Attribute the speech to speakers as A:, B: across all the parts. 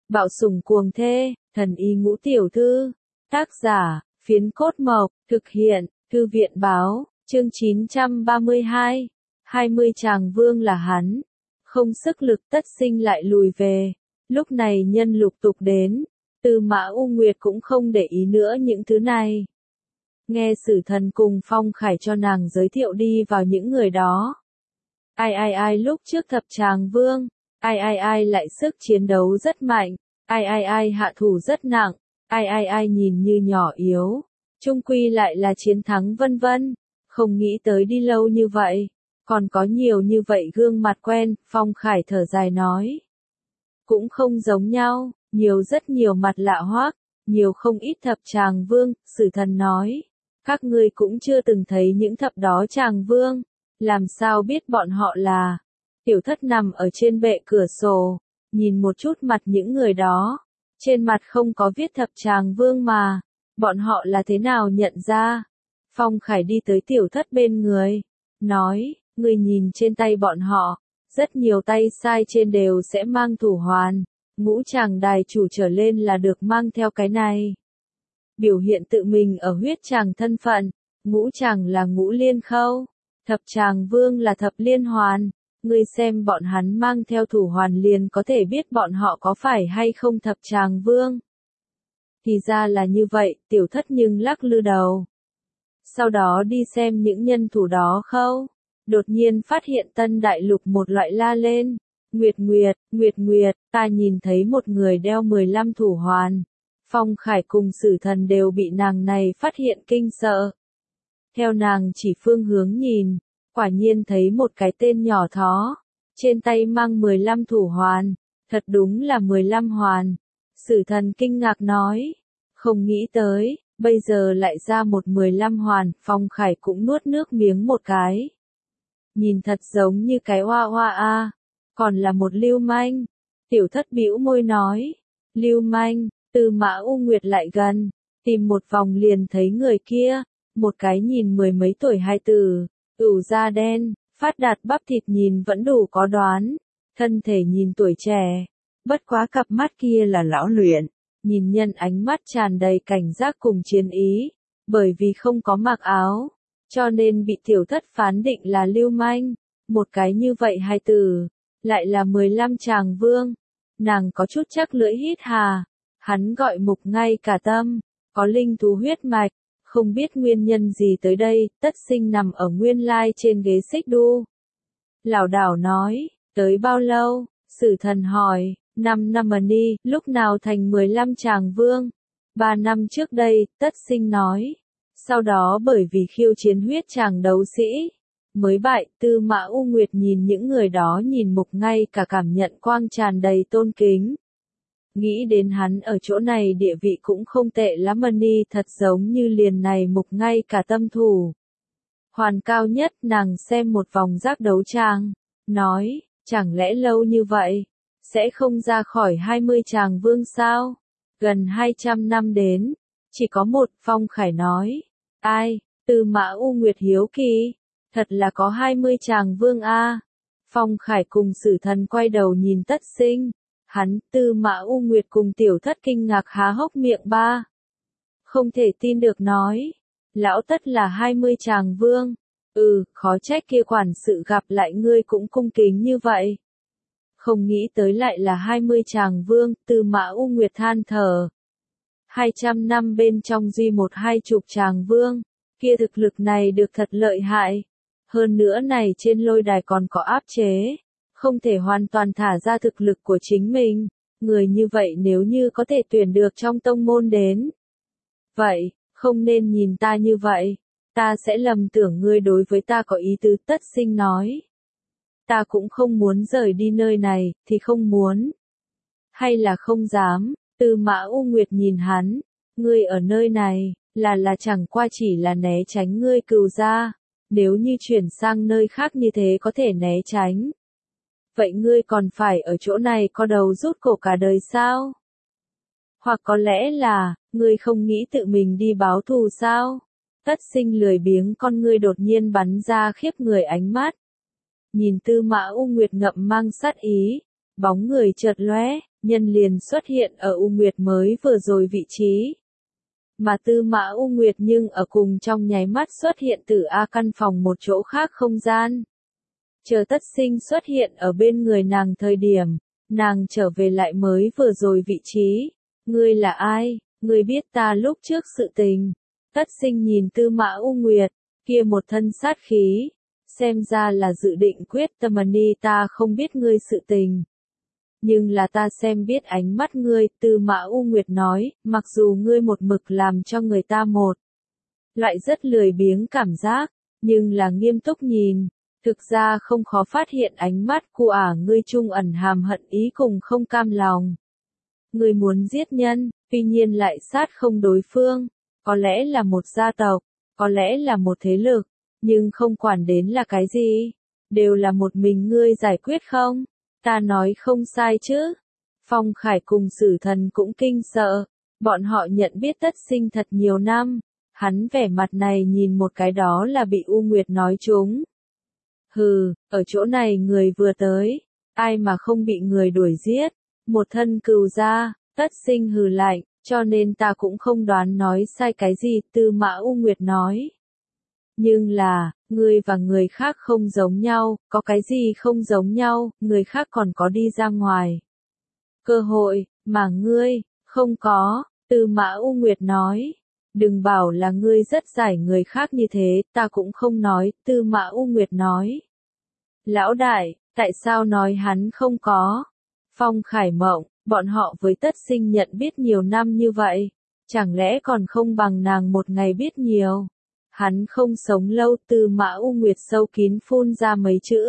A: Bạo sủng cuồng thê, thần y ngũ tiểu thư. Tác giả, Phiến Cốt Mộc, thực hiện, Thư viện báo, chương 932. 20 chàng vương là hắn. Không sức lực tất sinh lại lùi về. Lúc này nhân lục tục đến. Tư Mã U Nguyệt cũng không để ý nữa những thứ này. Nghe Sử Thần cùng Phong Khải cho nàng giới thiệu đi vào những người đó. Ai lúc trước thập tràng vương. Ai lại sức chiến đấu rất mạnh. Ai hạ thủ rất nặng. Ai nhìn như nhỏ yếu. Chung quy lại là chiến thắng vân vân. Không nghĩ tới đi lâu như vậy. Còn có nhiều như vậy gương mặt quen, Phong Khải thở dài nói. Cũng không giống nhau, rất nhiều mặt lạ hoắc, nhiều không ít thập tràng vương, Sử Thần nói. Các ngươi cũng chưa từng thấy những thập đó tràng vương, làm sao biết bọn họ là. Tiểu Thất nằm ở trên bệ cửa sổ, nhìn một chút mặt những người đó. Trên mặt không có viết thập tràng vương mà, bọn họ là thế nào nhận ra. Phong Khải đi tới Tiểu Thất bên người, nói, ngươi nhìn trên tay bọn họ, rất nhiều tay sai trên đều sẽ mang thủ hoàn, ngũ tràng đài chủ trở lên là được mang theo cái này. Biểu hiện tự mình ở huyết tràng thân phận, ngũ tràng là ngũ liên khâu, thập tràng vương là thập liên hoàn, ngươi xem bọn hắn mang theo thủ hoàn liền có thể biết bọn họ có phải hay không thập tràng vương. Thì ra là như vậy, Tiểu Thất nhưng lắc lư đầu. Sau đó đi xem những nhân thủ đó khâu. Đột nhiên phát hiện Tân Đại Lục một loại la lên. Nguyệt, ta nhìn thấy một người đeo 15 thủ hoàn. Phong Khải cùng Sử Thần đều bị nàng này phát hiện kinh sợ. Theo nàng chỉ phương hướng nhìn, quả nhiên thấy một cái tên nhỏ thó. Trên tay mang 15 thủ hoàn, thật đúng là 15 hoàn. Sử Thần kinh ngạc nói, không nghĩ tới, bây giờ lại ra một 15 hoàn, Phong Khải cũng nuốt nước miếng một cái. Nhìn thật giống như cái hoa hoa a, còn là một lưu manh. Tiểu Thất bĩu môi nói, lưu manh. Tư Mã U Nguyệt lại gần, tìm một vòng liền thấy người kia, một cái nhìn mười mấy tuổi hai tử, ửu da đen, phát đạt bắp thịt nhìn vẫn đủ có đoán, thân thể nhìn tuổi trẻ, bất quá cặp mắt kia là lão luyện, nhìn nhân ánh mắt tràn đầy cảnh giác cùng chiến ý, bởi vì không có mặc áo, cho nên bị Tiểu Thất phán định là lưu manh, một cái như vậy hai tử, lại là 15 tràng vương, nàng có chút chắc lưỡi hít hà. Hắn gọi Mục Ngay Cả Tâm, có linh thú huyết mạch, không biết nguyên nhân gì tới đây, tất sinh nằm ở nguyên lai trên ghế xích đu. Lảo đảo nói, tới bao lâu? Sử Thần hỏi, 5 năm đi, lúc nào thành 15 tràng vương? 3 năm trước đây, tất sinh nói. Sau đó bởi vì khiêu chiến huyết tràng đấu sĩ, mới bại. Tư Mã U Nguyệt nhìn những người đó nhìn Mục Ngay Cả cảm nhận quang tràn đầy tôn kính. Nghĩ đến hắn ở chỗ này địa vị cũng không tệ lắm ni, thật giống như liền này Mục Ngay Cả tâm thủ. Hoàn cao nhất nàng xem một vòng giác đấu tràng, nói, chẳng lẽ lâu như vậy, sẽ không ra khỏi 20 tràng vương sao? Gần 200 năm đến, chỉ có một. Phong Khải nói, ai? Tư Mã U Nguyệt hiếu kỳ, thật là có 20 tràng vương a. Phong Khải cùng Sử Thần quay đầu nhìn tất sinh. Hắn, Tư Mã U Nguyệt cùng Tiểu Thất kinh ngạc há hốc miệng ba. Không thể tin được nói. Lão Tất là 20 tràng vương. Khó trách kia quản sự gặp lại ngươi cũng cung kính như vậy. Không nghĩ tới lại là 20 tràng vương, Tư Mã U Nguyệt than thở. 200 năm bên trong duy một 20 tràng vương. Kia thực lực này được thật lợi hại. Hơn nữa này trên lôi đài còn có áp chế. Không thể hoàn toàn thả ra thực lực của chính mình, người như vậy nếu như có thể tuyển được trong tông môn đến. Vậy, không nên nhìn ta như vậy, ta sẽ lầm tưởng ngươi đối với ta có ý tứ. Tất sinh nói. Ta cũng không muốn rời đi nơi này, thì không muốn. Hay là không dám, Tư Mã U Nguyệt nhìn hắn, ngươi ở nơi này, là chẳng qua chỉ là né tránh ngươi cừu gia, nếu như chuyển sang nơi khác như thế có thể né tránh. Vậy ngươi còn phải ở chỗ này co đầu rút cổ cả đời sao? Hoặc có lẽ là, ngươi không nghĩ tự mình đi báo thù sao? Tất sinh lười biếng con ngươi đột nhiên bắn ra khiếp người ánh mắt. Nhìn Tư Mã U Nguyệt ngậm mang sát ý, bóng người chợt lóe, nhân liền xuất hiện ở U Nguyệt mới vừa rồi vị trí. Mà Tư Mã U Nguyệt nhưng ở cùng trong nháy mắt xuất hiện từ căn phòng một chỗ khác không gian. Chờ Tất Sinh xuất hiện ở bên người nàng thời điểm, nàng trở về lại mới vừa rồi vị trí. Ngươi là ai? Ngươi biết ta lúc trước sự tình. Tất Sinh nhìn Tư Mã U Nguyệt, kia một thân sát khí, xem ra là dự định quyết tâm đi ta không biết ngươi sự tình. Nhưng là ta xem biết ánh mắt ngươi, Tư Mã U Nguyệt nói, mặc dù ngươi một mực làm cho người ta một loại rất lười biếng cảm giác, nhưng là nghiêm túc nhìn, thực ra không khó phát hiện ánh mắt của ngươi trung ẩn hàm hận ý cùng không cam lòng. Ngươi muốn giết nhân, tuy nhiên lại sát không đối phương, có lẽ là một gia tộc, có lẽ là một thế lực, nhưng không quản đến là cái gì, đều là một mình ngươi giải quyết không? Ta nói không sai chứ? Phong Khải cùng Sử Thần cũng kinh sợ, bọn họ nhận biết Tất Sinh thật nhiều năm, hắn vẻ mặt này nhìn một cái đó là bị U Nguyệt nói trúng. Hừ, ở chỗ này người vừa tới, ai mà không bị người đuổi giết, một thân cừu ra, Tất Sinh hừ lạnh, cho nên ta cũng không đoán nói sai cái gì, Tư Mã U Nguyệt nói. Nhưng là, ngươi và người khác không giống nhau, có cái gì không giống nhau, người khác còn có đi ra ngoài. Cơ hội, mà ngươi, không có, Tư Mã U Nguyệt nói. Đừng bảo là ngươi rất giải người khác như thế, ta cũng không nói, Tư Mã U Nguyệt nói. Lão đại, tại sao nói hắn không có? Phong Khải Mộng, bọn họ với Tất Sinh nhận biết nhiều năm như vậy, chẳng lẽ còn không bằng nàng một ngày biết nhiều? Hắn không sống lâu, Tư Mã U Nguyệt sâu kín phun ra mấy chữ.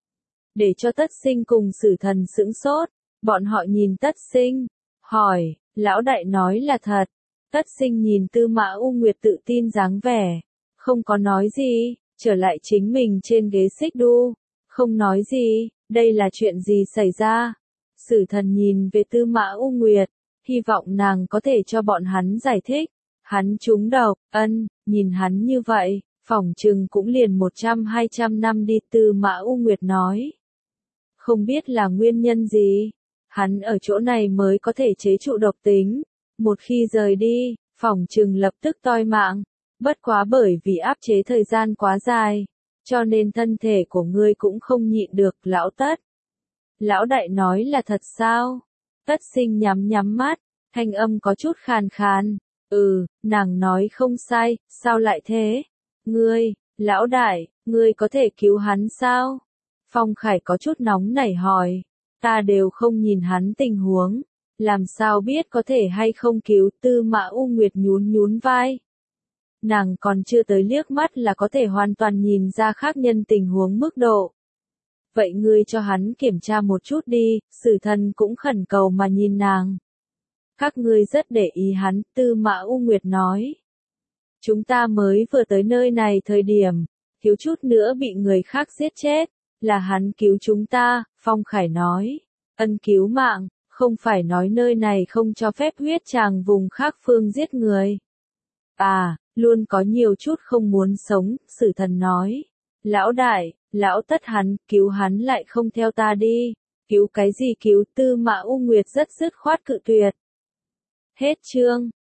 A: Để cho Tất Sinh cùng Sử Thần sững sốt, bọn họ nhìn Tất Sinh, hỏi, lão đại nói là thật. Tất Sinh nhìn Tư Mã U Nguyệt tự tin dáng vẻ, không có nói gì, trở lại chính mình trên ghế xích đu, không nói gì, đây là chuyện gì xảy ra. Sử Thần nhìn về Tư Mã U Nguyệt, hy vọng nàng có thể cho bọn hắn giải thích. Hắn trúng độc, nhìn hắn như vậy, phỏng chừng cũng liền 100-200 năm đi, Tư Mã U Nguyệt nói. Không biết là nguyên nhân gì, hắn ở chỗ này mới có thể chế trụ độc tính, một khi rời đi, phỏng chừng lập tức toi mạng, bất quá bởi vì áp chế thời gian quá dài, cho nên thân thể của ngươi cũng không nhịn được, lão Tất. Lão đại nói là thật sao? Tất Sinh nhắm mắt, thanh âm có chút khàn khàn. Nàng nói không sai, sao lại thế? Ngươi, lão đại, ngươi có thể cứu hắn sao? Phong Khải có chút nóng nảy hỏi, ta đều không nhìn hắn tình huống, làm sao biết có thể hay không cứu, Tư Mã U Nguyệt nhún vai. Nàng còn chưa tới liếc mắt là có thể hoàn toàn nhìn ra khác nhân tình huống mức độ. Vậy ngươi cho hắn kiểm tra một chút đi, Sử Thần cũng khẩn cầu mà nhìn nàng. Các ngươi rất để ý hắn, Tư Mã U Nguyệt nói. Chúng ta mới vừa tới nơi này thời điểm, thiếu chút nữa bị người khác giết chết, là hắn cứu chúng ta, Phong Khải nói. Ân cứu mạng, không phải nói nơi này không cho phép huyết tràng vùng khác phương giết người. Luôn có nhiều chút không muốn sống, Sử Thần nói. Lão đại, lão Tất hắn, cứu hắn lại không theo ta đi. Cứu cái gì cứu, Tư Mã U Nguyệt rất dứt khoát cự tuyệt. Hết chương.